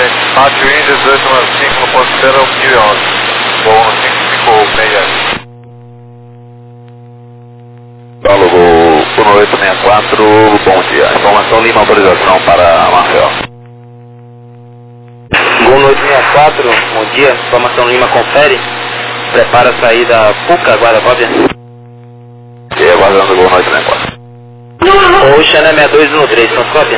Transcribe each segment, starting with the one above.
Pátio Índia 1895 no ponto 0, 1011. Voo no 556. Galo, voo 1864, bom dia. Informação Lima, autorização para Marcel. Gol 864, bom dia. Informação Lima, confere. Prepara a saída Puca, Guarda-Cópia. E aguardando o gol 864. O Xané 6213, Transcópia.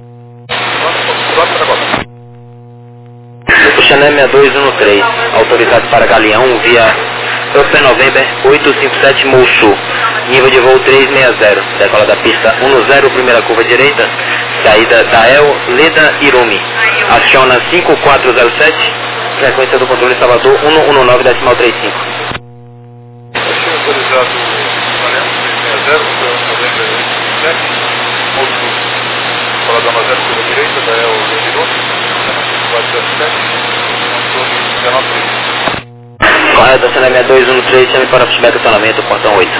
O Xané 6213, autorizado para Galeão via Open November 857 Mouçu. Nível de voo 360, decola da pista 10, primeira curva direita, saída da El Leda Irumi. Aciona 5407, frequência do controle Salvador 119 decimal 35. Autorizado 360, novembro 7, Mouçu. Decola da 0, curva direita, da El Leda Irumi, 5407, controle 1935. Correto, Xané 6213, chame para feedback acionamento, portão 8.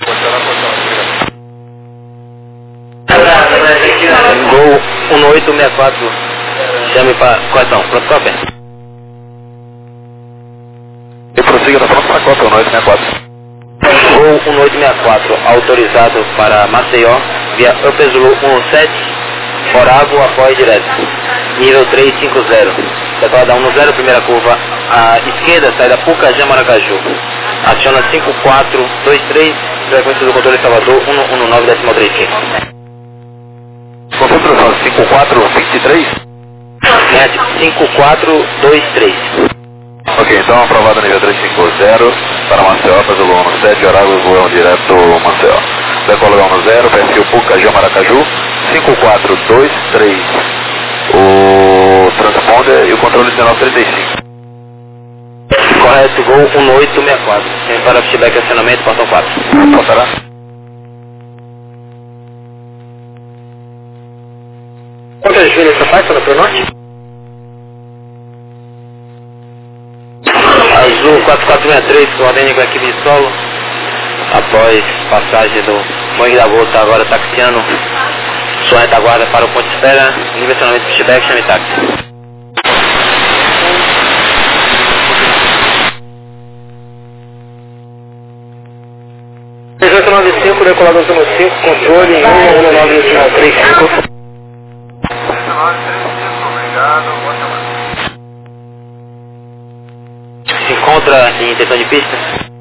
Gol 1864, chame para correção, pronto, cópia. E prossiga na próxima cópia, 1864. Gol 1864, autorizado para Maceió, via Upesulu 17, Orago, apoio direto. Nível 350, decola da 10, primeira curva à esquerda, saída Pucajá, Maracaju. Aciona 5423, frequência do controle Salvador 119 decimal 35. Concentração 5423? 5423. Ok, então aprovado nível 350 para Maceió, faz o gol no 7, Orago, voo direto Maceió. Decola no 0, perfil Pucajá, Maracaju, 5423. O transponder e o controle 1935. Correto, gol 1864. Chame para feedback acionamento, portão 4. Passará? Quantas milhas você faz para o norte? Azul 4463, coordene com a equipe de solo. Após passagem do Boeing da Volta, agora taxiando sua retaguarda para o ponto de espera. Nível de acionamento, feedback, chame táxi. Decolado zona 5, controle 119 decimal 35. Obrigado, boa semana. Se encontra em intenção de pista?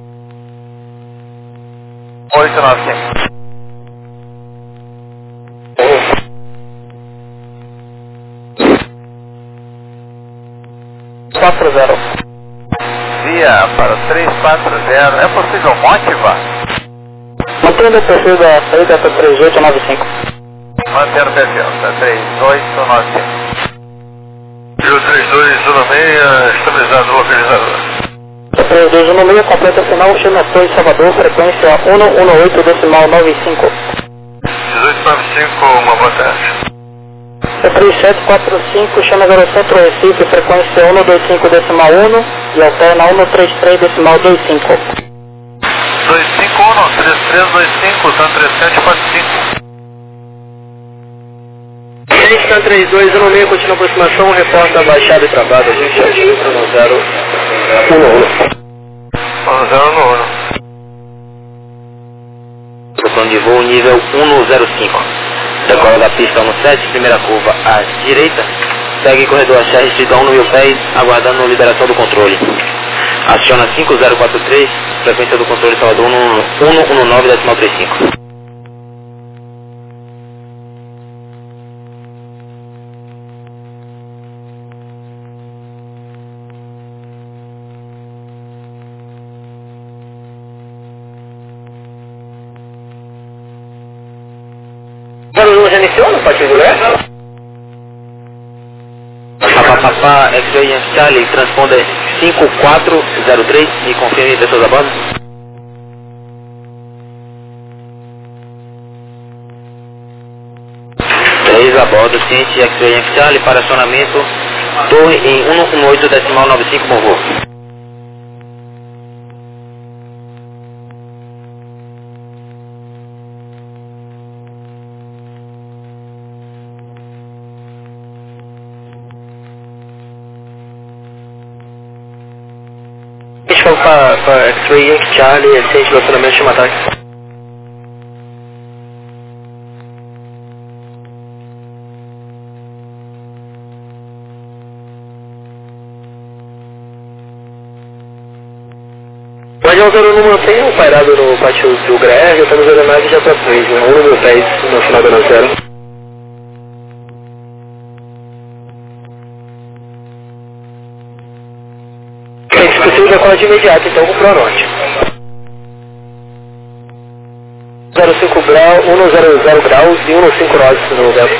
895. Via para 340, é possível motivar? Mantendo o perfil da saída para 3895. Manter o perfil, tá 3895. Rio 3216, estabilizado localizador. 3216, completa final, chama Torre Salvador, frequência 118 decimal 95. 1895, uma boa tarde. 3745, chama Garo Centro Recife, frequência 125 decimal 1 e alterna 133 decimal 25. 251, 3325, Tan 3745. Tan 3216, continua a aproximação, reporta baixada e travada, 27, 1011. 1011. Plano de voo nível 105. Decola da pista 17, primeira curva à direita. Segue corredor a chave restrição no 1000 pés, aguardando liberação do controle. Aciona 5043, frequência do controle Salvador 119 decimal 35. Já iniciou no Pátio do Leste? Papapá, X-Ray Yankee Charlie, transponder 5403 e confirme pessoas a bordo. Três a bordo, ciente X-Ray Yankee Charlie para acionamento, torre em 118 decimal 95, bom voo. salve para X-Ray Yankee Charlie, assistente do acionamento chama ataque. Pode usar o número 100 pairado no pátio do GRR, estamos olhando mais de atuações, né? O número 10 no final da 0. Se possível, decola de imediato, então, com o Pronorte. 05 graus, 100 graus e 15 nós no lugar.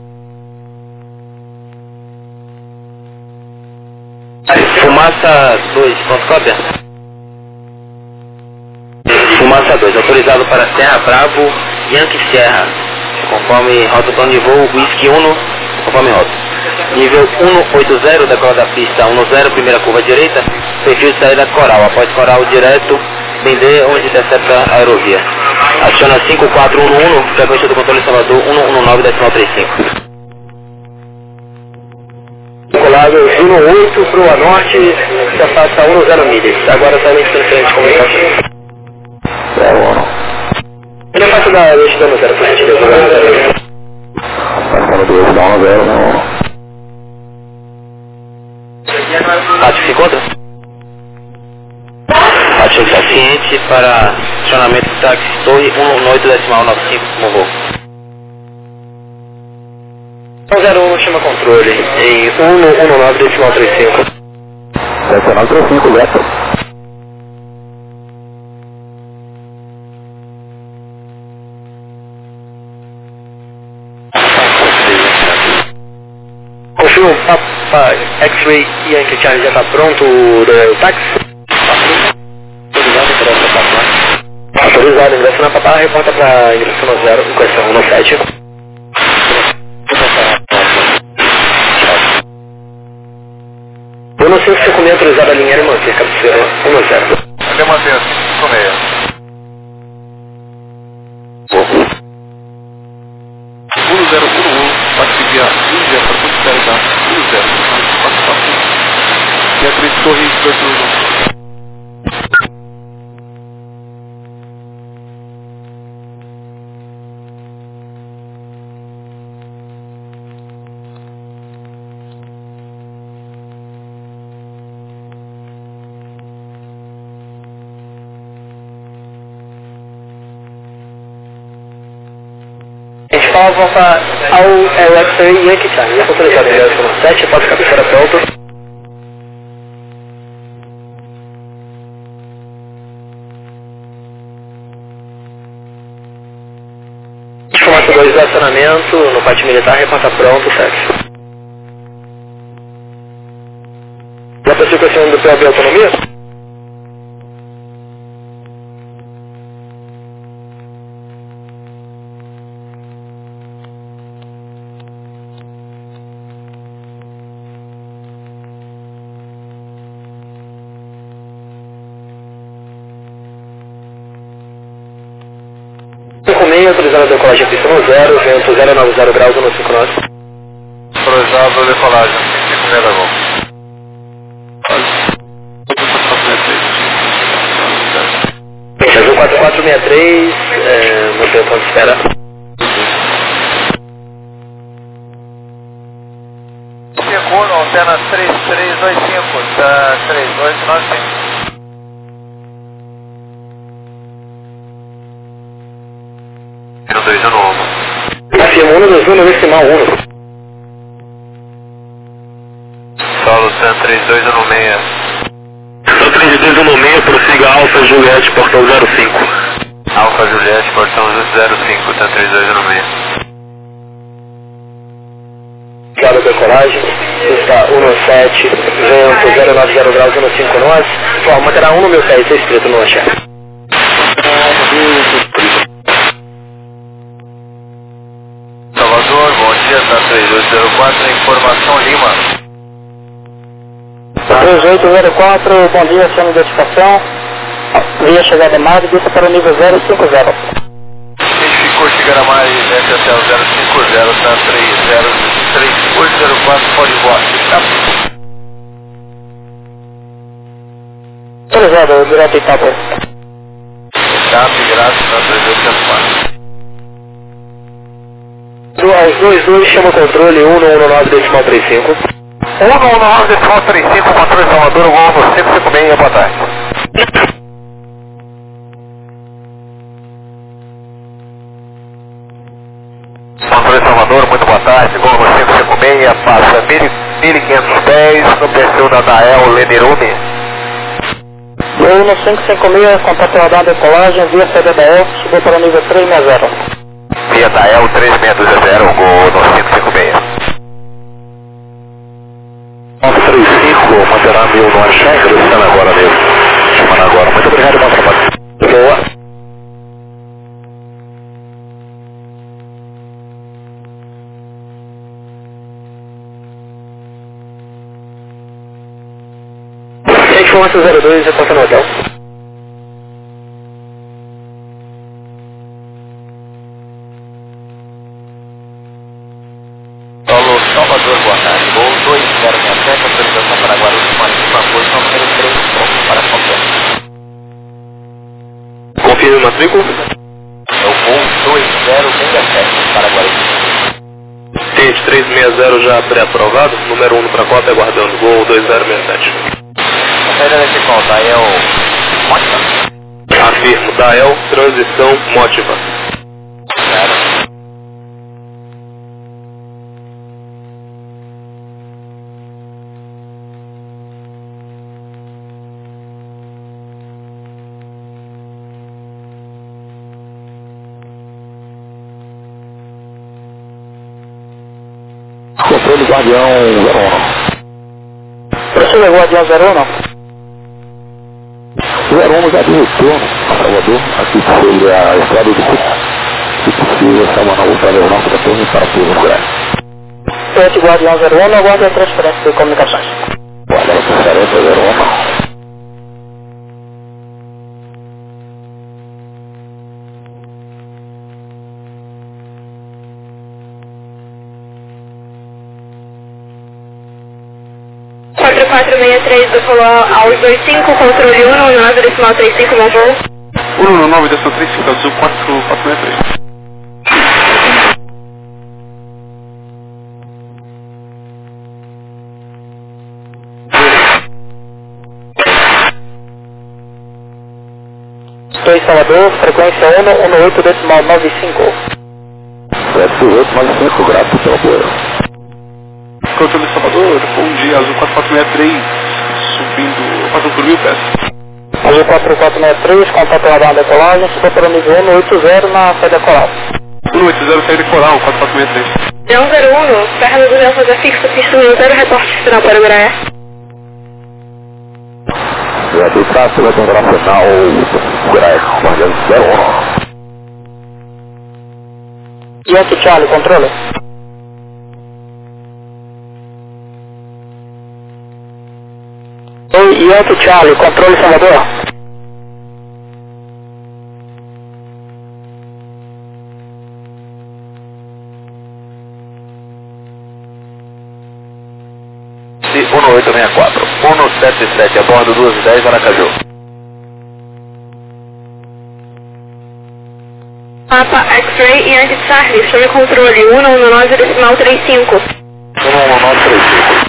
Fumaça 2, ponto cópia. Fumaça 2, autorizado para Serra Bravo, Yankee Serra, conforme rota plano de voo, Whisky 1, conforme rota. Nível 180, decola da pista 10, primeira curva direita, perfil de saída Coral, após Coral direto, Bendê, onde intercepta a aerovia. Aciona 5411, frequência do controle Salvador 119,35. Colado 18 para o norte, se afasta 10 milhas, agora está em transferência de comunicação. Ele é fácil da lista no 0, por gentileza. Passando 2, dá 10, não. Pátio se encontra? Pátio está ciente para acionamento do táxi Torre 118,95 como voo. 01 chama controle em 119,35. 1935, Beto. Confirmo, Papa X-Ray Yankee Charlie já está pronto o táxi? Autorizado, ingresso na Papá, reporta para ingresso no 0, questão 17. Eu não sei se você comia autorizado a linha e manter, cabeceira 10. Até manter 556. 1011, pode via 10 para possibilidade 10, pode passar. E a 3 torre 211. Volta ao X-Ray Yankee Charlie. Já autorizado em ingresso no 7, pode cabeceira pronto. Formato 2 do acionamento, no pátio militar, reporta pronto, 7. Já possui questão do POB autonomia? Autorizado a decolagem pista no 0, vento 090 graus, 15 nós. Autorizado a decolagem, 5 da gol. Azul 4463, mantém o ponto de espera. Segundo, antena 3325, da 3895. Afirma 1 no decimal 1. Solo San 3216. São 3216, prossiga Alfa Juliette, portão 05. Alfa Juliette, portão 05, San 3216. Claro, decolagem, está 17, vento 090 graus, 15 nós. Forma, terá 1 no meu pé, isso é escrito no chat. Salvador, bom dia, tá 3204, informação Lima. 3804, bom dia, chama de identificação. Via chegada mais, vista para o nível 050. Identificou chegar a mais, desce até o 050, tá 303804, pode voar. Tá. Autorizado. Salvador, direto Itapu. Itapu, direto para 3804. Aos 22, chama o controle 119.35. 119.35, controle Salvador, voo no 556, boa tarde. Controle Salvador, muito boa tarde, voo no 556, passa 1.500 pés, no perfil da Dael Lenirume. Voo no 556, contato radar decolagem, via CDDL, subiu para o nível 360. Via Dael 3620, voo no 556. 935, manterá 1000 no Axé, ingressando agora mesmo. Chamando agora. Muito obrigado, bom trabalho. Boa. Informação 02, reporta no hotel. Solo Salvador, boa tarde. Voo 2067, autorização para Guarulhos, Marítima, posição número 3, pronto para qualquer. Confirme o matrícula. É o voo 2067 para Guarulhos. Tente 360 já pré-aprovado, número 1 para cópia, aguardando, voo 2067. A saída desse qual? Dael Mótiva? Afirmo, Dael, transição Mótiva. Claro. Controle Guardião 01. Professor Guardião 01? 01 já de retorno a Salvador, aqui sobre a estrada do Cuco. Se possível, Salvador, o Salvador não retorno para pouso no Grande. Frente Guardião 01, aguarde a transferência de comunicações. Guarda a transferência 01. Decolou aos 25, controle 119.35, bom voo. 119.35, azul 4463. Estou em Salvador, frequência 118.95. 7895, grato pelo apoio. Controle Salvador, bom dia, azul 4463, subindo, passando por 1000 pés. Azul 4463, contato radar decolagem, subiu para o nível 180 na saída coral. 180, saída coral, 4463. Leão 01, Serra do Leão fazer fixo, pista 0, reporte final para o Graé. Viaduto Cássio, internacional, Graé, Guardião 01. Yankee Charlie, controle. Oi, Yankee Charlie, controle Salvador. Se 1864, 177, a bordo 210, Aracaju. Papa X-Ray Yankee Charlie, chame controle 119.35. 11935.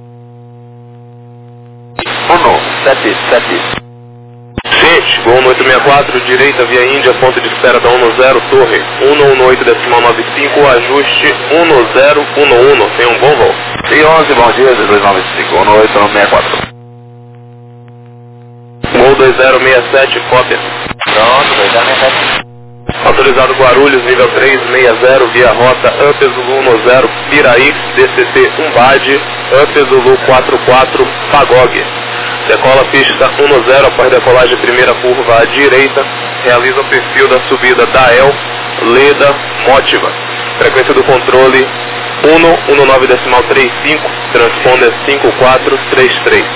177. Gente, voo 1864, direita via Índia, ponto de espera da 10, torre 118.95, ajuste 1011. Tenha um bom voo. E 11, bom dia, 2295, 18164. Voo 2067, cópia. Pronto, 2067. Autorizado Guarulhos, nível 360, via rota Ampe Zulu 10, Piraí, DCT Umbade, Ampe Zulu 44, Pagog. Decola pista 10 após decolagem primeira curva à direita, realiza o perfil da subida Dael, Leda, Mótiva. Frequência do controle 119.35, transponder 5433.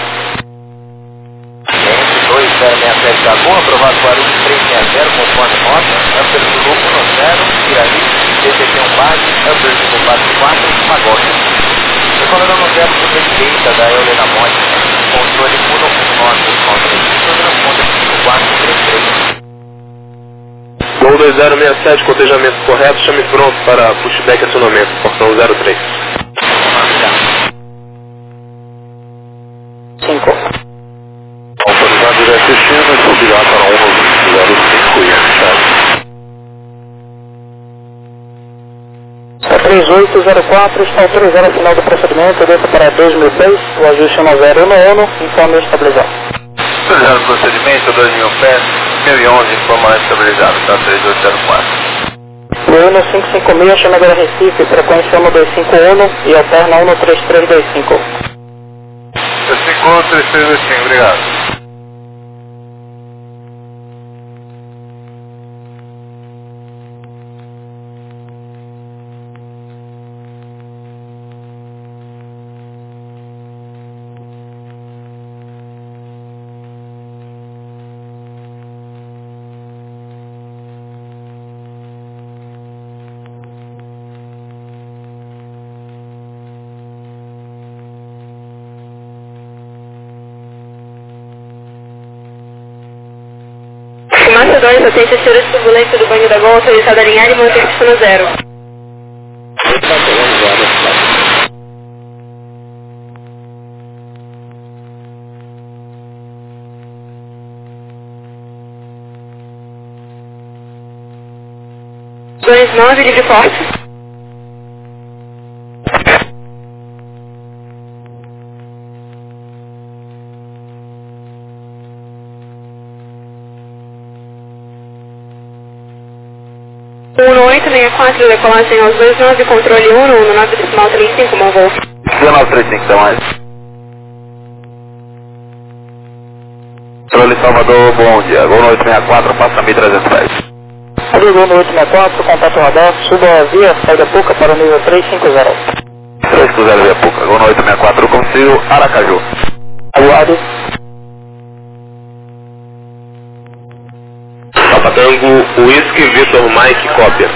2067 da Boa, aprovado Guarulhos 360, conforme nota, Amper Zulu 10, Piraí, DCT Umbade, Amper Zulu 44, Pagog. Decolando no 0 sobre a direita da Eulena Mótica, controle 119.35, transponder 12067, cotejamento correto, chame pronto para pushback e acionamento, portão 03. 5. Autorizado direto destino, desligar para 105 e fechado. 3804 está autorizado o final do procedimento, desça para 2006, o ajuste 1011, informe estabilizado. Autorizado o procedimento, 2000 pés, 1011, informação estabilizado, tá 3804. Uno 556, chamada Recife, frequência 1251 e alterna 13325. 353325, obrigado. Fumaça 2, atente a cheiro de turbulência do banho da Gol, autorizado a alinhar e manter destino 0. Dois 9, livre forte. Uno 864, decolagem aos 29, controle 1935, Monvol. 1935, até mais. Controle Salvador, bom dia. Gol 864, passa 1300 pés. Ali, Gol 864, contato radar, suba a via, saída Puca para o nível 350. 350 via Puca, Gol 864, consigo, Aracaju. Aguarde. Papatango Whisky Victor Mike, cópia.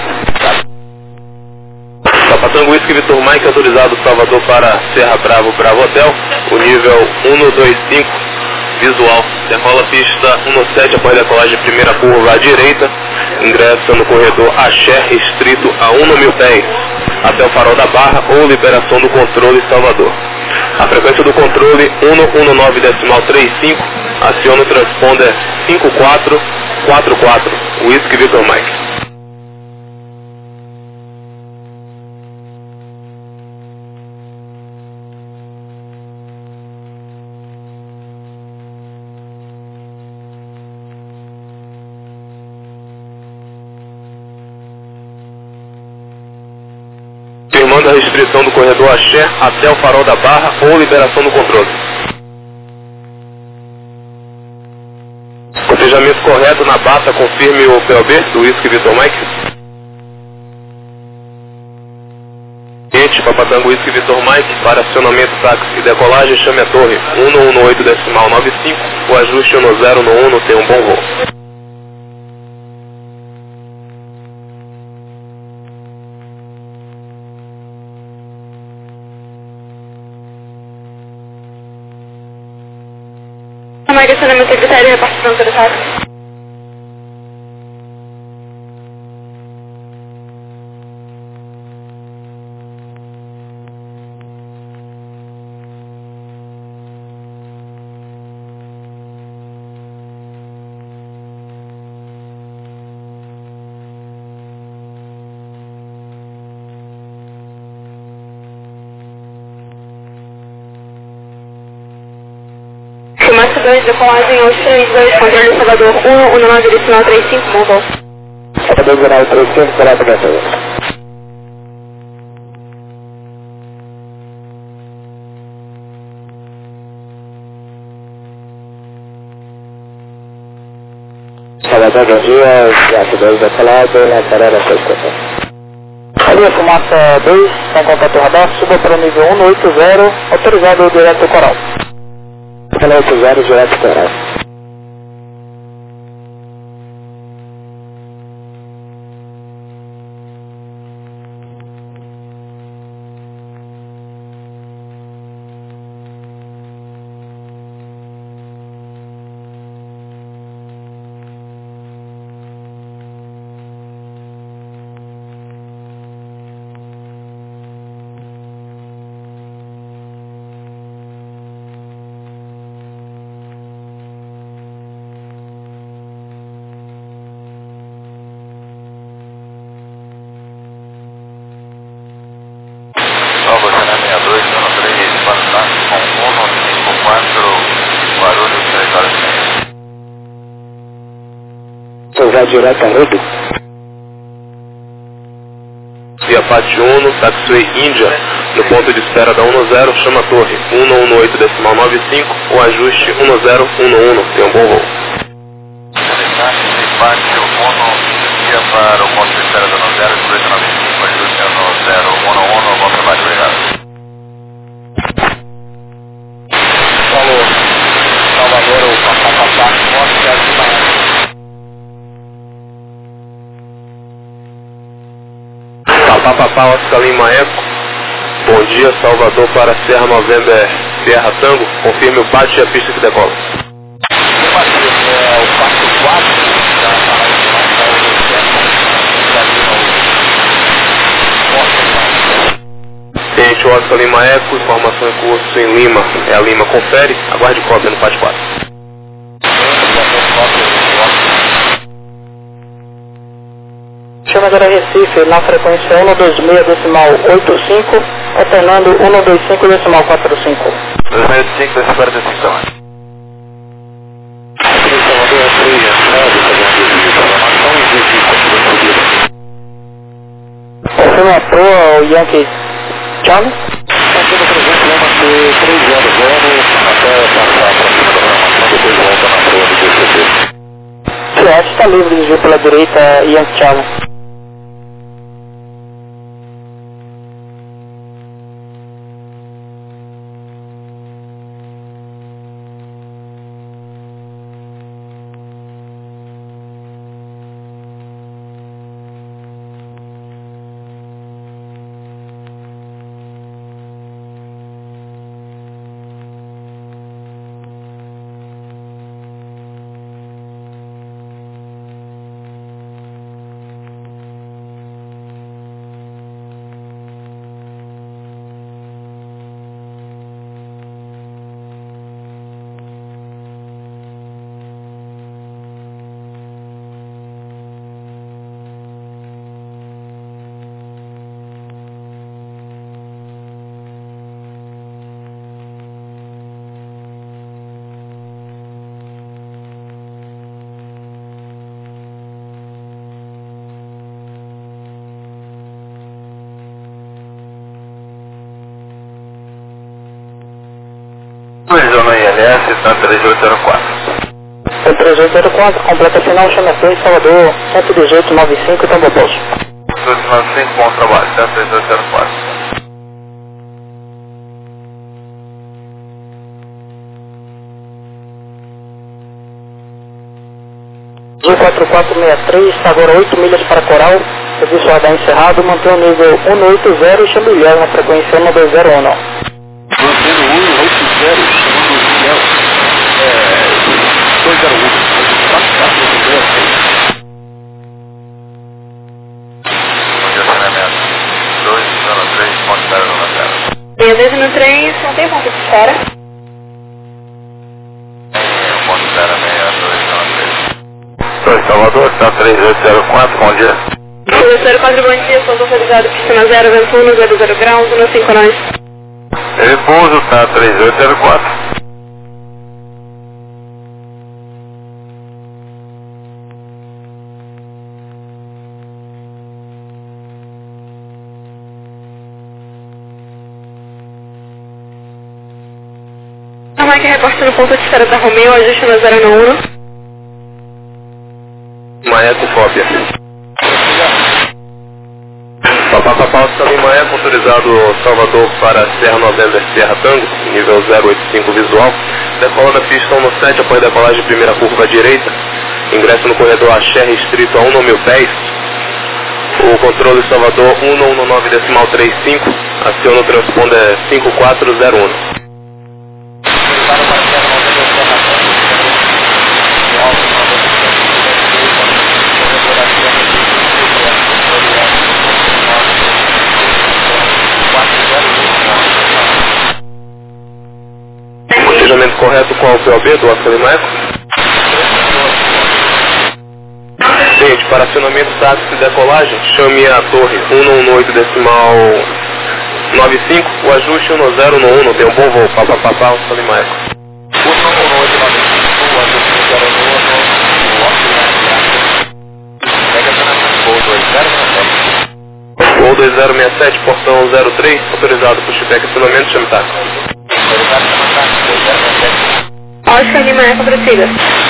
Papatango Whisky Victor Mike, autorizado Salvador para Serra Bravo, Bravo Hotel, o nível 125, visual. Decola pista 17 após decolagem, primeira curva à direita, ingressa no corredor Axé, restrito a 1000 pés, até o farol da Barra ou liberação do controle Salvador. A frequência do controle 119.35, aciona o transponder 5444, Whisky Victor Mike. Firmando a restrição do corredor Axé até o farol da Barra ou liberação do controle. Cotejamento correto na bata, confirme o POB do Whisky Victor Mike. Cliente Papatango Whisky Victor Mike, para acionamento, táxi e decolagem, chame a torre 118.95, o ajuste 10 no 1, tem um bom voo. Acionamento secretário e repartição do táxi. Fumaça 2, decolagem aos 32, controle Salvador 119.35, Monvol. Salvador 1935, parada da Salvador, bom dia, Jato 2 decolado, lateral a sua estação. Ali, Fumaça 2, com contato radar, suba para o nível 180, autorizado direto coral. 180, direto coral. vai direto a Ruby. Via Pátio Uno, Taxiway Índia, no ponto de espera da 10, chama a torre 118.95, o ajuste 1011, tem um bom voo. Pátio Uno, Índia para o ponto de espera da 10, 1895, ajuste 1011, bom trabalho, obrigado. Falou, Salvador, o Papapá, Oscar de Miami. Papapá, Oscar Lima Eco. Bom dia, Salvador para Serra November, Sierra Tango. Confirme o pátio e a pista que decola. É o 44 da Ciente, Oscar Lima Eco, informação em curso em Lima. É a Lima, confere, aguarde cópia no pátio 4. Chama agora Recife na frequência 126.85, alternando 125.45. 265, 245 também. Confirma a proa o Yankee Charlie. Está sendo presente, vai manter 3 horas até passar para a programação, depois volta na proa do DCT. Certo, está livre de vir pela direita Yankee Charlie. Zona ILS, está 3804. 3804, completa final, chama P, Salvador, 118.95, Tambo Poço. 11895, bom trabalho, está 3804. G 4463, agora 8 milhas para Coral, serviço radar encerrado, mantém o nível 180 e chama o Ilhéu na frequência 1201. Mantendo 180, chamando o Ilhéu, 201, 442. Posicionamento 203, ponto 090. Beleza, no trem, não tem ponto de espera. Ponto 06293. Oi, Salvador, está 3804, bom dia. 004, bom dia, sou autorizado, pista 0, vento 1, 00 graus, 15 nós. Repouso, está 3804. A Mike reporta no ponto de espera da Romeo, ajuste no 091. Maeco, cópia. Papapá, Oscar Lima Eco, autorizado Salvador para Serra November, Sierra Tango, nível 085 visual. Decola da pista 17, após decolagem, primeira curva à direita. Ingresso no corredor Axé, restrito a 1.000 pés. O controle Salvador 119.35, aciona o transponder 5401. Planejamento correto com o POB do Oscar Lima Eco? Gente, para acionamento táxi e decolagem, chame a torre 118.95, o ajuste 1011, dê um bom voo, papapá, Oscar Lima Eco. 118.95, o ajuste 1011, o Oscar Lima Eco. 2067, portão 03, autorizado por Chipec, acionamento, chame táxi. Oscar Lima Eco, prossiga.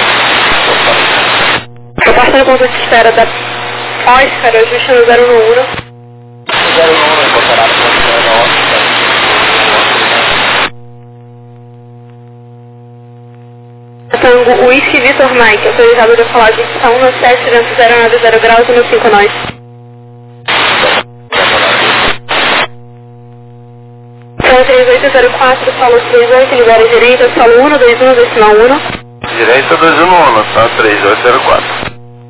Eu passo no ponto de espera da Oscar, ajustando 011. Tango Whisky Vitor Mike, autorizado de falar de pista 17, vento 090 graus no 5 nós. Solo 3804, solo 38, libera direita, solo 121, decimal 1. Direita 211, tá? 3804.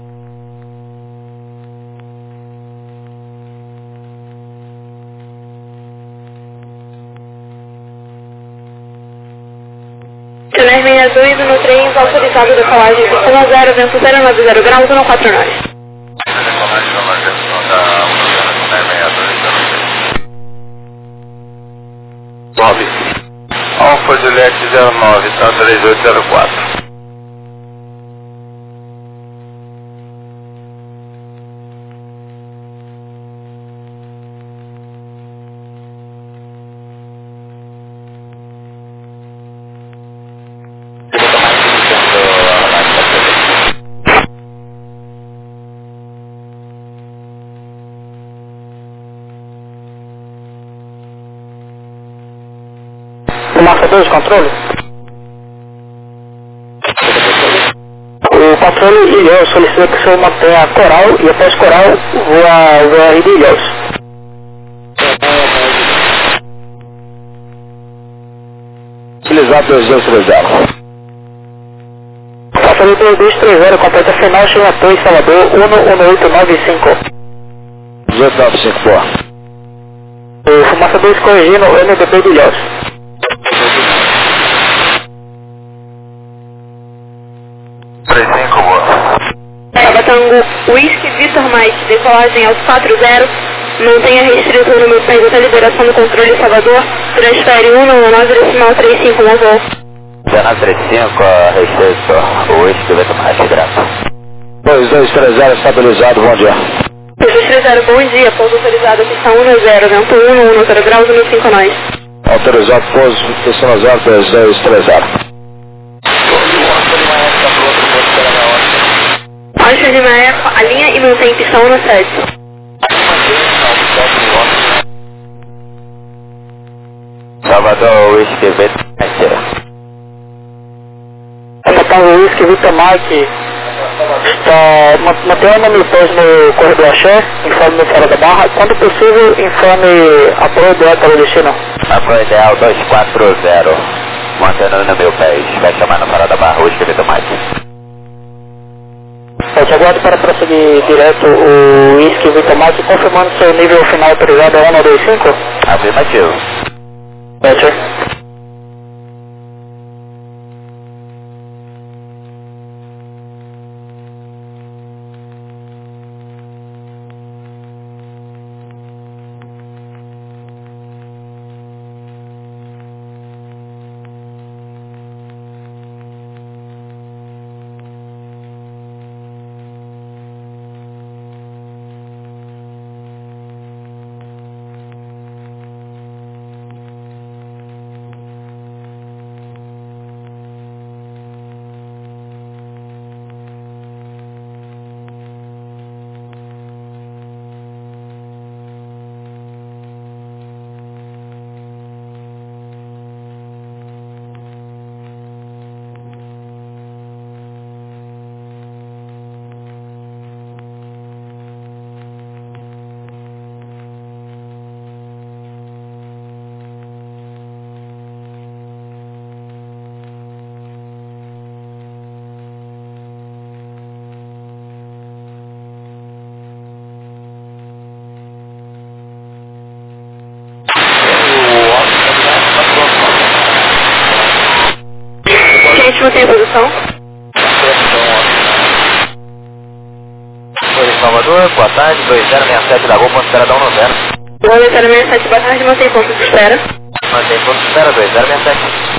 Tuner 62 no 3, autorizado de colagem de pista 0, vento 090 graus no 4 nós. Alfa Juliette 09, tá? 3804. Massa 2, controle. O controle Ilhéus solicita que o senhor mantenha a coral e após coral voa o de Ilhéus. Utilizar 2230. Controle 2230, completa final, chama Torre Salvador 11895. 1895, boa. O Fumaça 2 corrigindo o NDP de Ilhéus. Tango Whisky Vitor Mike, decolagem aos 40, mantenha restrito o número pergunta a liberação do controle Salvador, transfere 119,35 no voo. 1935, restrito, o Whisky Vitor Mike, graça. 2230 estabilizado, bom dia. 2230, bom dia, pouso autorizado, pista 10, vento 110 graus no 5 nós. Autorizado, pouso, pista 0, 2230. Oscar Lima Eco, alinha e mantém pista 17. Salvador, Whisky Vitor Mike. Tango Whisky Vitor Mike, mantenha o nome pós no corredor Axé, informe no fora da barra, quando possível informe apoio direto para o destino. Apoio ideal 240, mantendo no meu pés, vai chamar no fora da barra, Whisky Vitor Mike. Eu te aguardo para prosseguir direto o Whisky Vitor Mike, confirmando seu nível final autorizado é 125? Afirmativo. Roger. Mantém a posição. Oi, Salvador, boa tarde, 2067 da Rua, ponto de espera da 190. 2067, boa tarde, mantém ponto de espera. Mantém ponto de espera, 2067.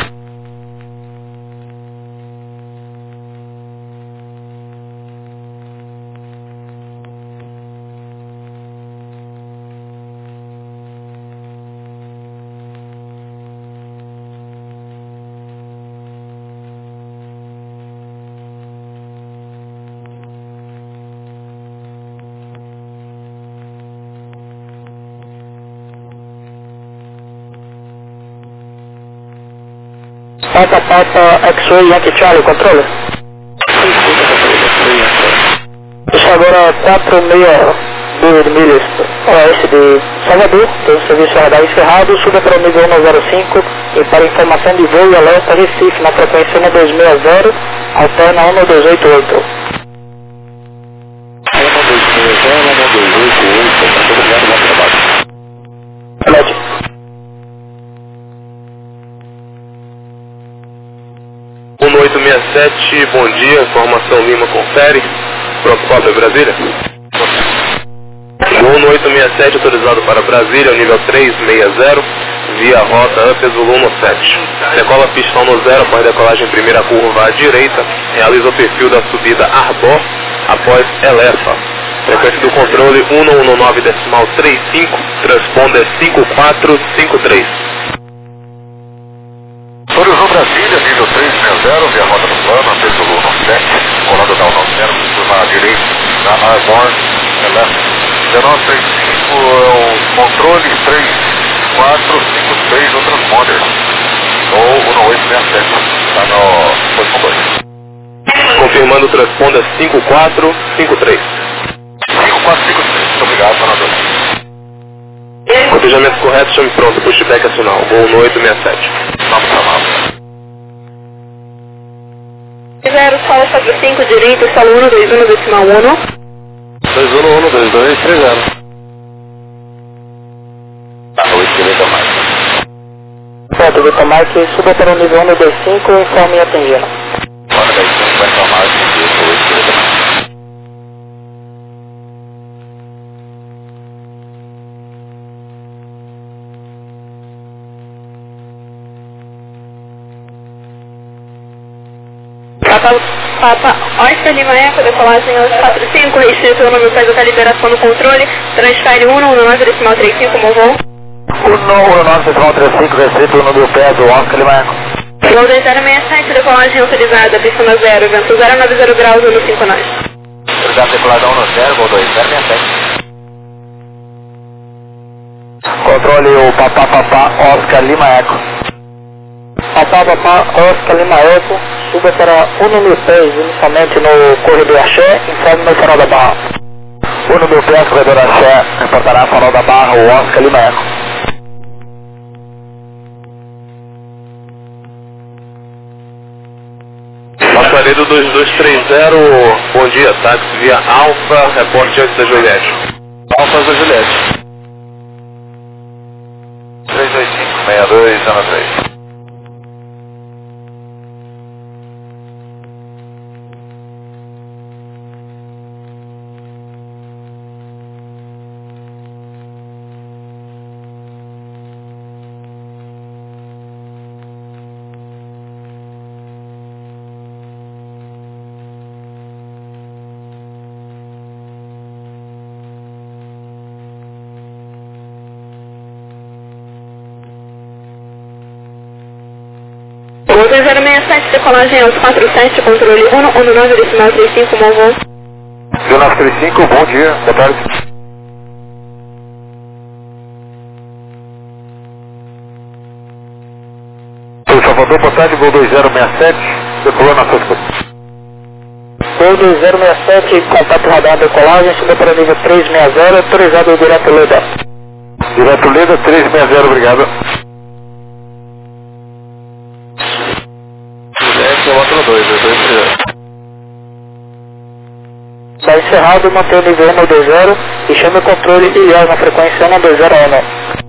Papa X-Ray Yankee Charlie, controle. Isso agora 462 milhas oeste de Salvador, tem o serviço radar encerrado, suba para o nível 105 e para informação de voo e alerta Recife na frequência 1260, alterna 1288. 1867, bom dia, informação Lima confere, pronto para Brasília. Voo 1867 autorizado para Brasília, nível 360, via rota Upper Zulu 17. Decola pistão no 0 após decolagem primeira curva à direita, realiza o perfil da subida Arbor após Elefa. Frequência do controle 119.35, transponder 5453. Horizonte Brasília, nível 360, via rota do plano, Upper Zulu 17, colando da 90, curva à direita, na Arbor, Elefa. 1935 é o controle 3453 no transponder. Ou 1867, está no posição 2. Confirmando o transponder 5453. 5453, muito obrigado, senador. Cotejamento correto, chame pronto, pushback acional, voo no 867. Vamos chamar. 0, solo 45, direito, solo 121, decimal 1. 211-2230. Whisky Victor Mike. Certo, Victor Mike, suba para o nível 125 e informe atingindo. 125 vai informar atingido o Whisky Victor Mike. Papa Oscar Lima Eco, decolagem aos 45, restrito o número faz a liberação do controle, transfere 119 decimal 35, como voo. 119 decimal 35, restrito o número pé do Oscar Lima Eco. Voo 2067, decolagem autorizada, pista no 0, vento 090 graus, 15 nós. Obrigado, decoladão no 0, voo 2067. Controle o Papa Oscar Lima Eco. Papa Oscar Lima Eco, suba para o número 6, inicialmente no corredor Axé, informe no farol da Barra. O número 10, corredor Axé, reportará farol da Barra, o Oscar Lima Eco. Passaredo 2230, bom dia, táxi via Alfa, reporte antes da Juliette. Alfa da Juliette. 325-6203. Voo 2067, decolagem aos 47, controle 119 decimal 35, como voo. 1935, bom dia, boa tarde. Salvador, boa tarde, voo 2067, decolando na sua escuta. Voo 2067, contato radar decolagem, suba para o nível 360, autorizado direto Leda. Direto Leda, 360, obrigado. Está encerrado, mantém o nível 120 e chame o controle IAS na frequência 1201.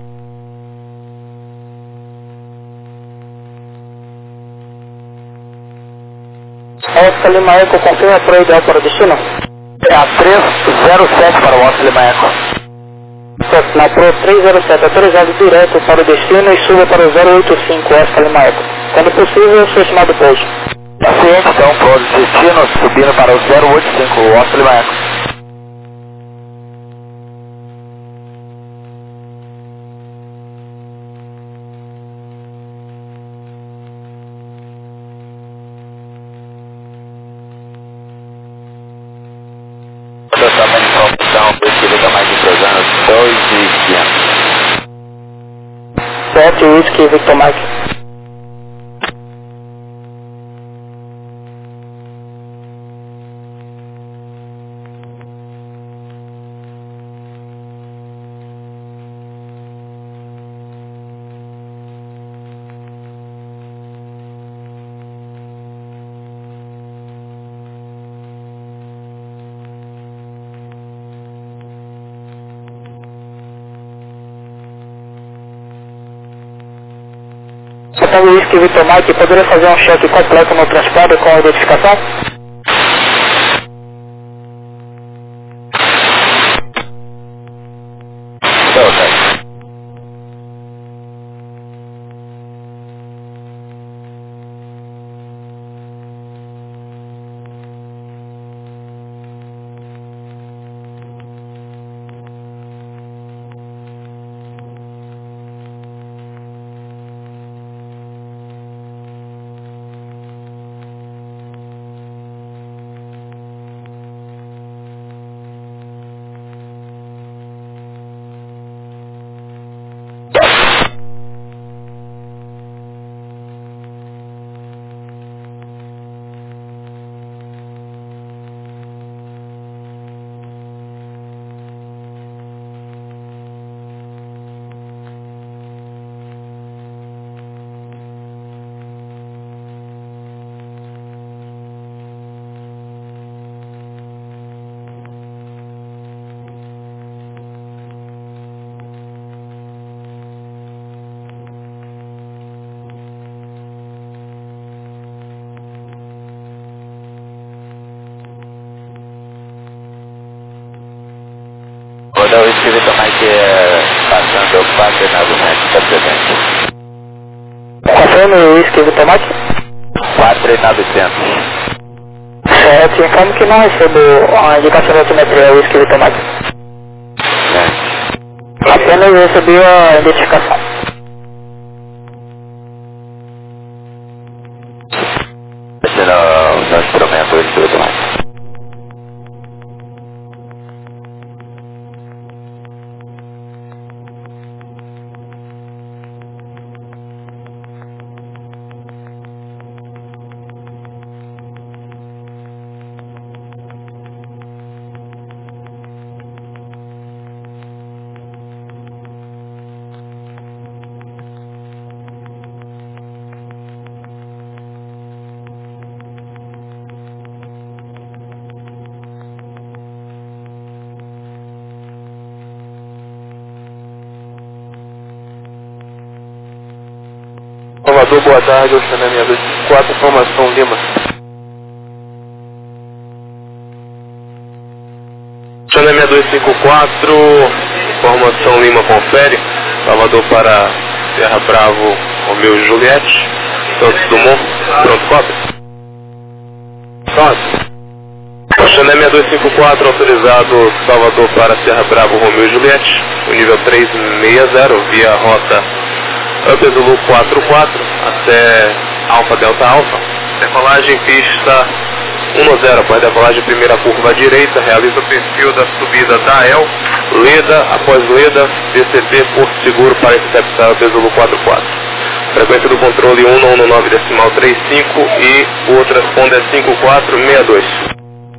Oscar Lima Eco, confirma para o ideal para o destino? É a 307 para o Oscar Lima Eco. Na Pro 307, autorizado direto para o destino e suba para o 085 Oscar Lima Eco. Quando possível, seu estimado pouso. Paciente, então, pro destino, subindo para o 085, o Oscar Lima Eco. Essa manifestação, pesquisa mais de 3 anos, 2.500. 7 Whisky Victor Mike. Tango Whisky Victor Mike, poderia fazer um cheque completo no transporte com a identificação? Rodar o Whisky Victor Mike passando o 4,900, está presente. Confirme o Whisky Victor Mike? 4,900. Certo, informo que não recebo a indicação da altimetria Whisky Victor Mike. Apenas recebi a identificação. Esse no instrumento Whisky Victor Mike. Salvador, boa tarde, Oceana 6254, informação Lima. Oceana 6254, informação Lima confere, Salvador para Serra Bravo, Romeu e Juliette, Santos Dumont, pronto, cópia. Pronto. Oceana 6254, autorizado Salvador para Serra Bravo, Romeu e Juliette, o nível 360, via rota Upper Zulu 44 até Alfa Delta Alfa, decolagem pista 10, após decolagem primeira curva à direita, realiza o perfil da subida da EL, Leda, após Leda, DCP Porto Seguro para interceptar Upper Zulu 44. Frequência do controle 119.35 e o transponder é 5462.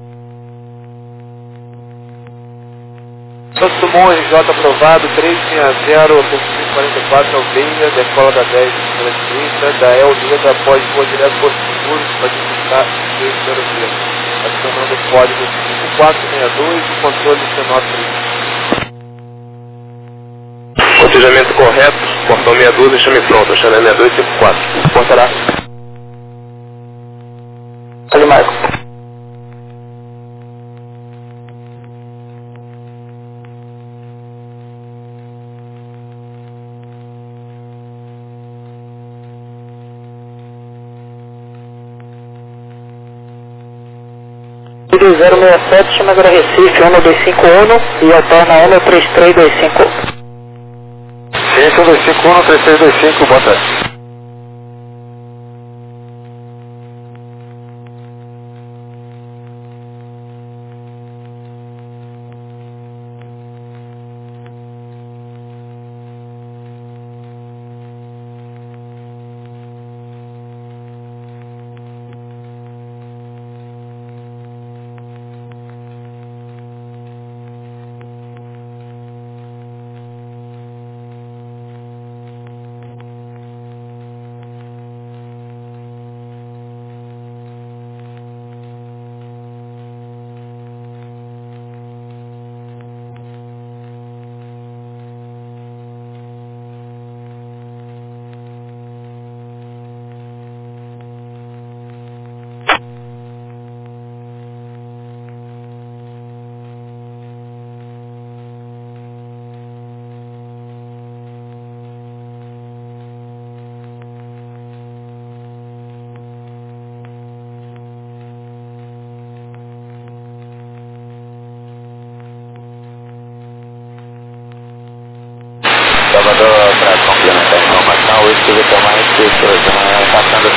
Santos Dumont RJ aprovado, 360, 44 aldeia, decola da 10 direita, da El Leda, após voa direto Porto Seguro, para visitar 206. Acionando o código 5462, controle C9. Cotejamento correto, portão 62, chame pronto, chame 6254. Portará. Ali, Marco. Vídeo 067, chama agora Recife 1251 e alterna 13325. Isso, 251, 3325, boa tarde.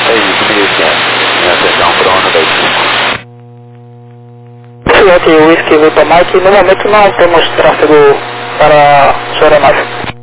É isso, 1500. Minha atenção para o ano 25. Fluente Whisky Victor Mike, no momento não temos tráfego para sua aeronave.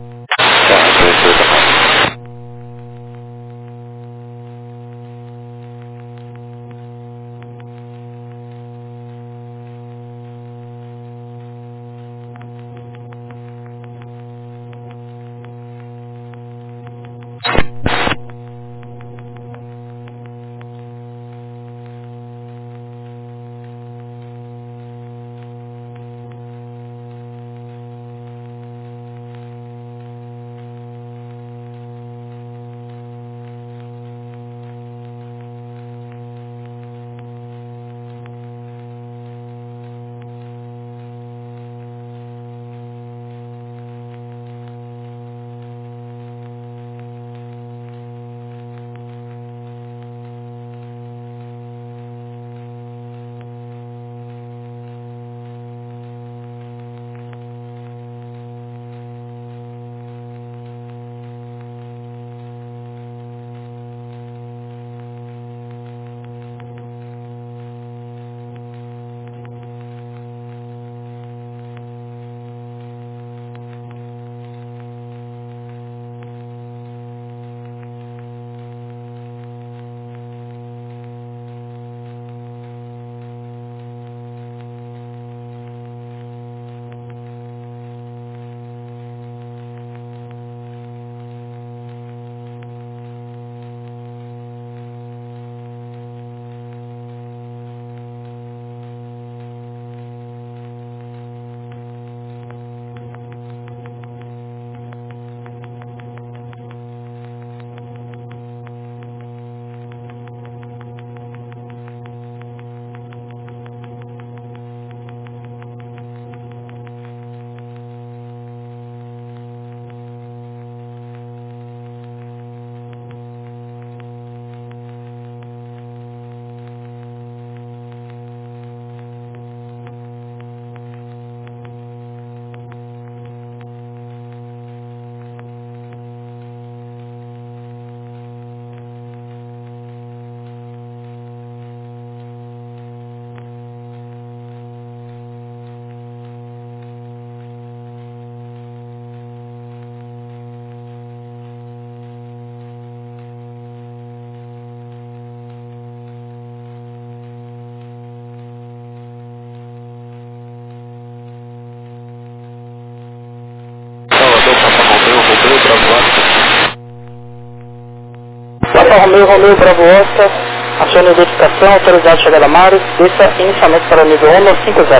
Romeu Bravo Oscar, acione a identificação, autorizado chegada a Mário, desça inicialmente para o nível 150.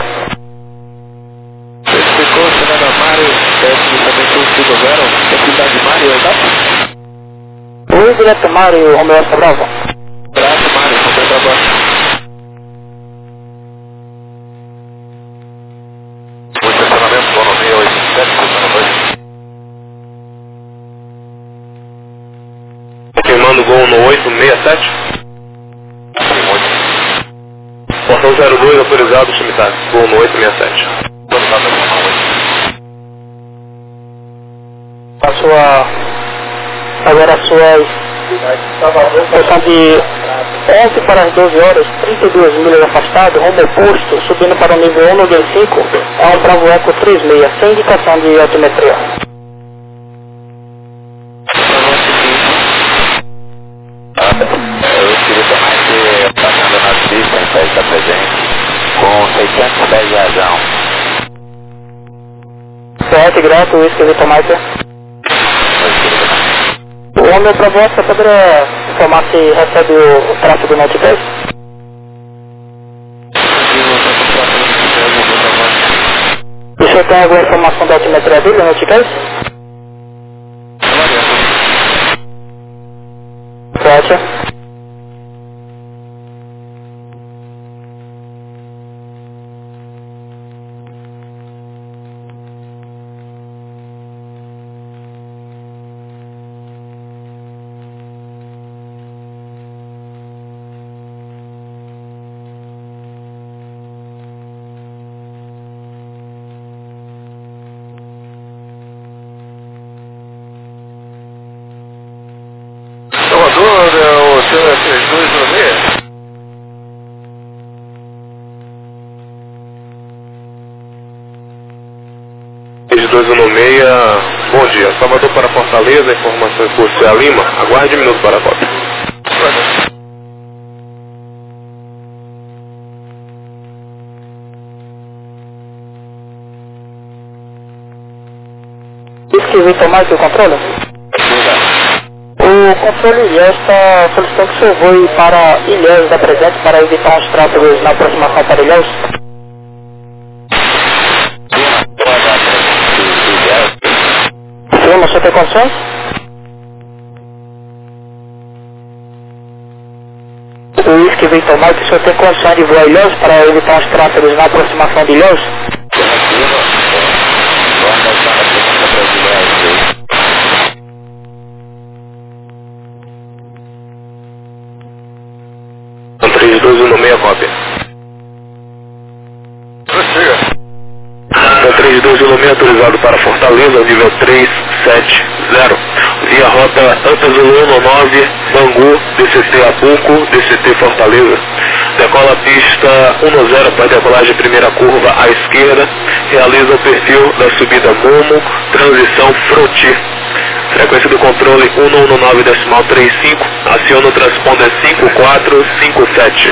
Ficou chegada a Mário, teste inicialmente 150, tranquilidade Mário, exato? Oi, direto Mário, Romeu Oscar Bravo. Braço Mário, Romeu Bravo Oscar. O estacionamento do ano 687, Confirmando gol no 867. Portão 02 autorizado, Chimitar. Gol no 867. Agora as suas porção de 11 para as 12 horas, 32 milhas afastado, rumo oposto, subindo para o nível 125, é um Bravo Eco 36, sem indicação de altimetria. Eu queria tomar que passando na pista, está presente, com 600 pés de razão. Correto e grato, Whisky Victor Mike. O homem para você poderia informar se recebe o tráfego Nauticast? E o senhor tem alguma informação da altimetria dele, Nauticast? Correto. 3216, bom dia. Salvador para Fortaleza, informações por CA Lima. Aguarde um minuto para a cópia. Whisky Victor Mike, o controle? O controle Ilhéus está solicitando que o senhor voe para Ilhéus da Presente para evitar os tráfegos na aproximação para Ilhéus. Sim, mas o senhor tem condições? O Whisky Victor Mike, o senhor tem condições de voar a Ilhéus para evitar os tráfegos na aproximação de Ilhéus? Então 3216, cópia. Então 3216 autorizado para Fortaleza, nível 370. Via rota Anta Zulu 19, Bangu, DCT Apuco, DCT Fortaleza. Decola pista 10 para decolagem primeira curva à esquerda. Realiza o perfil da subida Momo, transição Froti. Frequência do controle 119.35. Aciona o transponder 5457.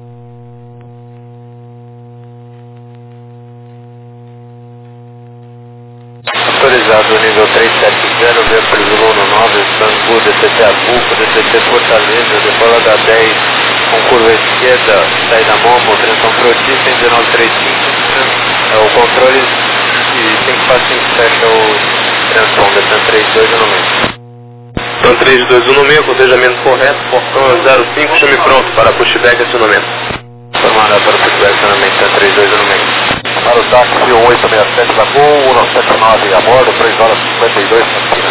Autorizado nível 370, via Zulu 9, Bangu, DCT Apuco, DCT Fortaleza, decola da 10, com curva esquerda, saída Momo, transição Froti, 119.35, o controle e 5 passinhos fecha o transponder, então 3216. Então 3216, cotejamento correto, portão 05, chame pronto para pushback e acionamento. Formada para pushback e acionamento, então 3216. Para o táxi 1867 Bangu, 179 a bordo, 3 horas 52 Campina.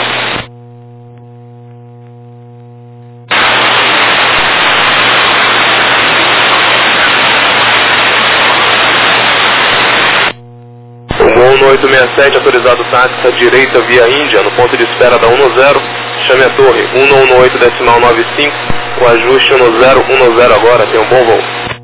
O Gol 867, autorizado táxi à direita via Índia, no ponto de espera da 10. Chame a torre 118.95, o ajuste 1010 agora, tem um bom voo.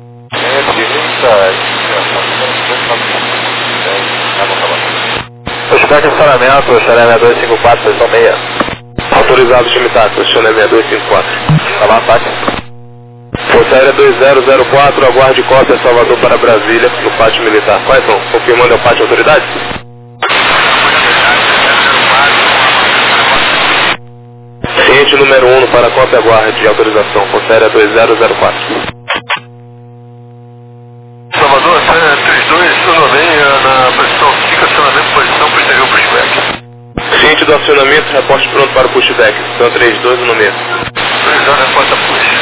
Pushback estacionamento, Xané 6254, posição 6. Autorizado time táxi, Xané 6254. Tá lá, táxi. Força Aérea 2004, aguarde cópia Salvador para Brasília, no pátio militar. Quais são? Confirmando é o pátio autoridade? Ciente número 1 para cópia aguarde autorização, Força Aérea 2004. Salvador, 3216 na posição 5, acionamento, posição posterior pushback. Ciente do acionamento, reporte pronto para o pushback, então 3216. 3 horas, porta push.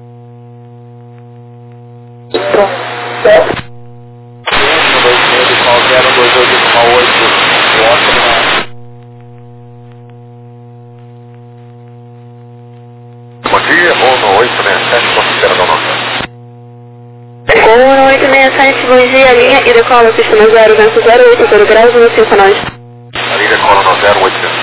Bom dia, Gol 867, posso esperar da nossa. Gol 867, bom dia, linha e decola pista 0, vento 08, 0 graus, 1,5 nós. A linha decola no 08.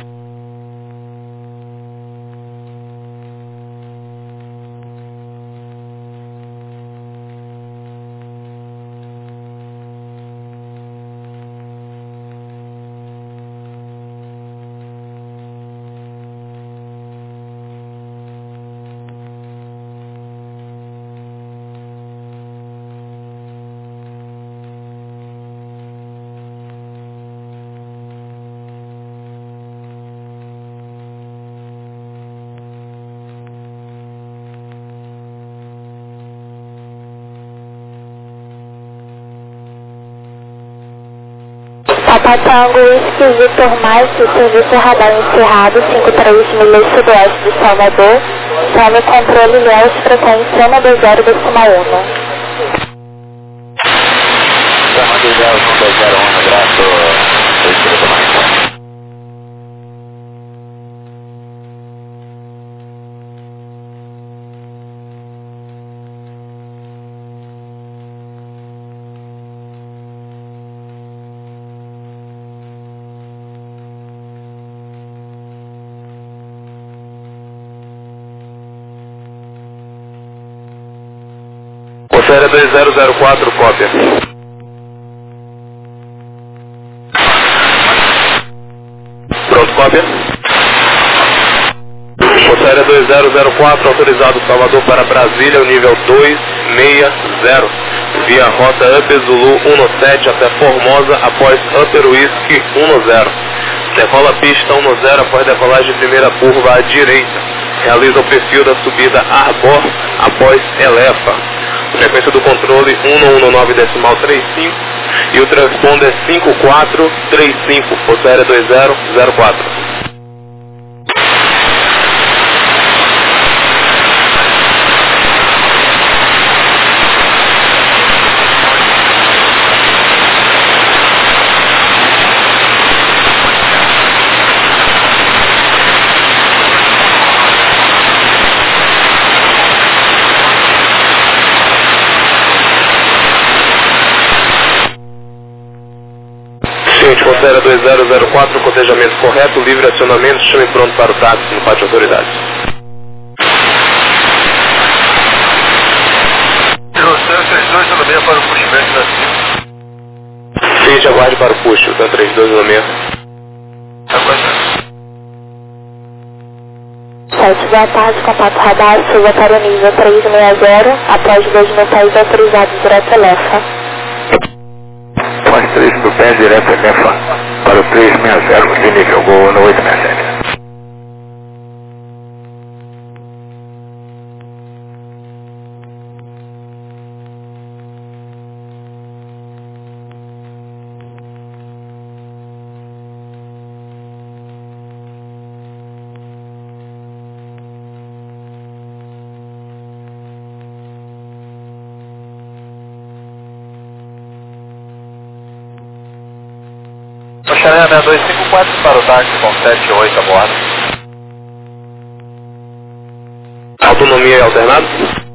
Papa Tango, Whisky Victor Mike, serviço radar encerrado, 53 milhas sudoeste de Salvador, chave controle Ilhéus, frequência 120.1. Chama de Ilhéus 120, abraço, Whisky Victor Mike. Força Aérea 2004, cópia. cópia. Força 2004, autorizado Salvador para Brasília, o nível 260, via rota Upper Zulu 17 até Formosa, após Upper Whisky 10. Decola pista 10 após decolagem de primeira curva à direita. Realiza o perfil da subida Arbor após Elefa. Frequência do controle 119.35 e o transponder 5435, Força Aérea 2004. Força Aérea 2004, cotejamento correto, livre acionamento, chame pronto para o táxi no pátio de autoridades. Cruzeiro 32 no meio para o puxamento da cima. Fiat, aguarde para o push, o 32 no meio. Boa tarde, contato radar, Souza para o nível 360, após 2 metais autorizados direto Elefa. Após 3 do pé direto Elefa para o 360 de nível Gol no 867. Xaré 6254 para o táxi com 78 a bordo. Autonomia e alternado?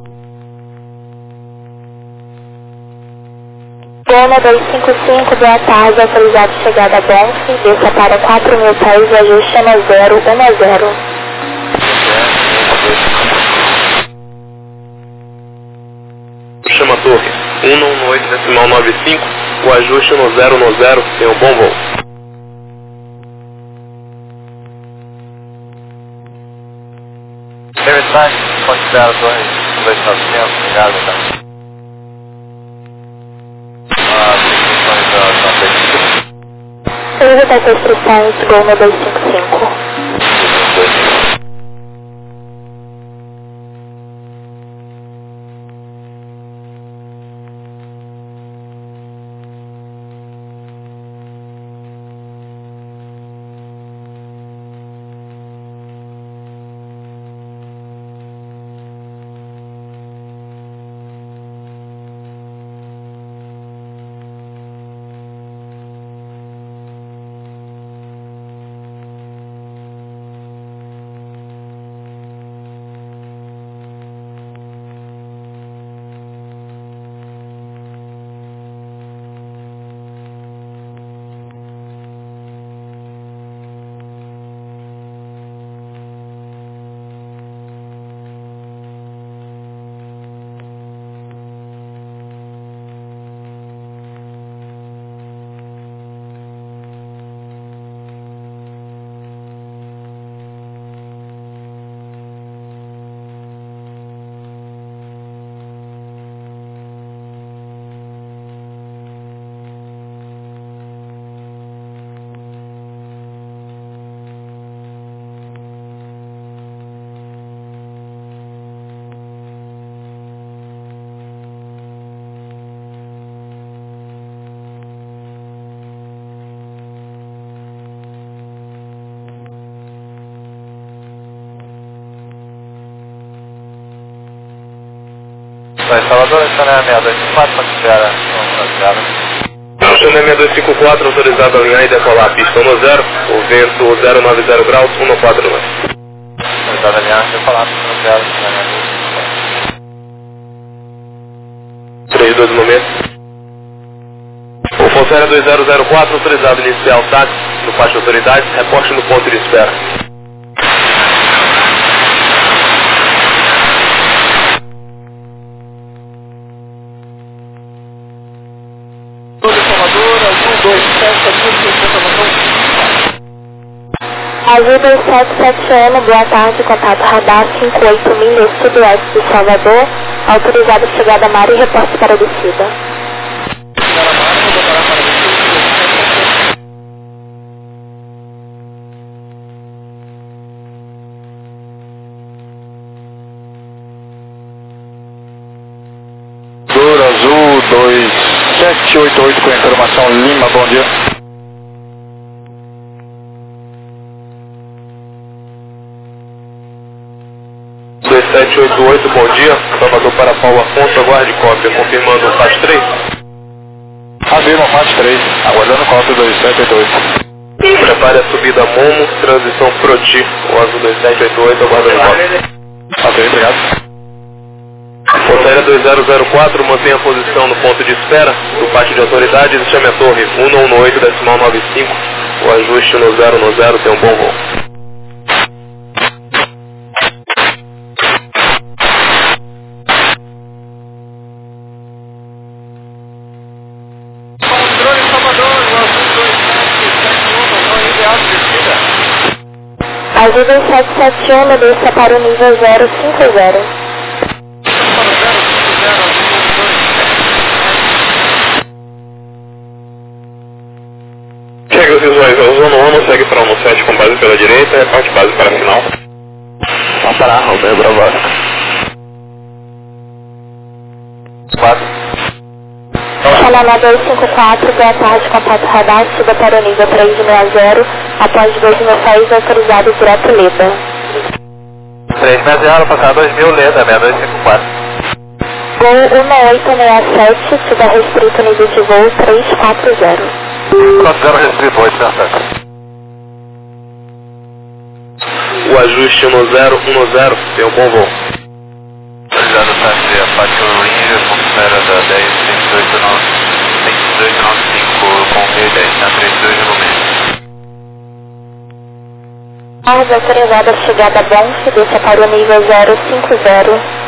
Goma 255, boa tarde, autorizado chegada a Bonfe, desça para 4.000 pés, ajuste a 010. Chama torre 118.95, o ajuste no 010, tem um bom voo. David, considera a torre 2900, ligado, tá? Uso das restrições, Goma 255. Salvador, Xaré 6254, considera a Xaré 6254, autorizado a alinhar e decolar a pista 10, o vento 090 graus, 149. autorizado a alinhar e decolar a pista 10, 32 no momento. O Força Aérea 2004, autorizado a iniciar o táxi no pátio de autoridades, reporte no ponto de espera. Azul 2771, boa tarde, contato radar 58 milhas sudoeste de Salvador, autorizado chegada a mar e reporte para a descida. Azul 2788 com informação Lima, bom dia. Bom dia, Salvador para Paulo Afonso, aguarde cópia, confirmando o FAT 3. Afirma FAT 3, aguardando cópia 2788. Prepare a subida Momo, transição Proti, o Azul 2788, aguardando cópia. Ok, obrigado. Portaria 2004, mantenha a posição no ponto de espera do pátio de autoridades e chame a torre 118.95, o ajuste no 0, tem um bom voo. Azul 2771, desça para o nível 050. Chega os visuais ao Zona 1, segue para 17 com base pela direita e parte base para a final. Vamos parar, Romeu Bravasca. 4. Xalana 254, boa tarde, contato radar, suba para o nível 360, após 2.006 autorizados direto Leda. 360, passar 2000, Leda, 6254. Voo 1867, suba restrito nível de voo 340. Pronto, 0 restrito, 867. O ajuste no 010, tem um bom voo. Autorizado para ser a Pátio Índia, confera da 10.12895 com meio 10, na 32 no momento. Carga autorizada chegada Bonf, desça para o nível 050.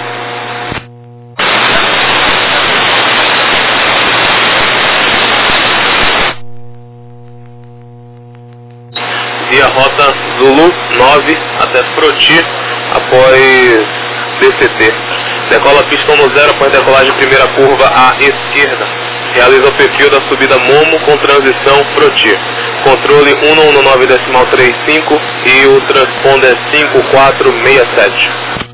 Via rota Zulu 9 até Proti, após DCT. Decola pistão no 0 após decolagem primeira curva à esquerda. Realiza o perfil da subida Momo com transição Proti. Controle 119.35 e o transponder 5467.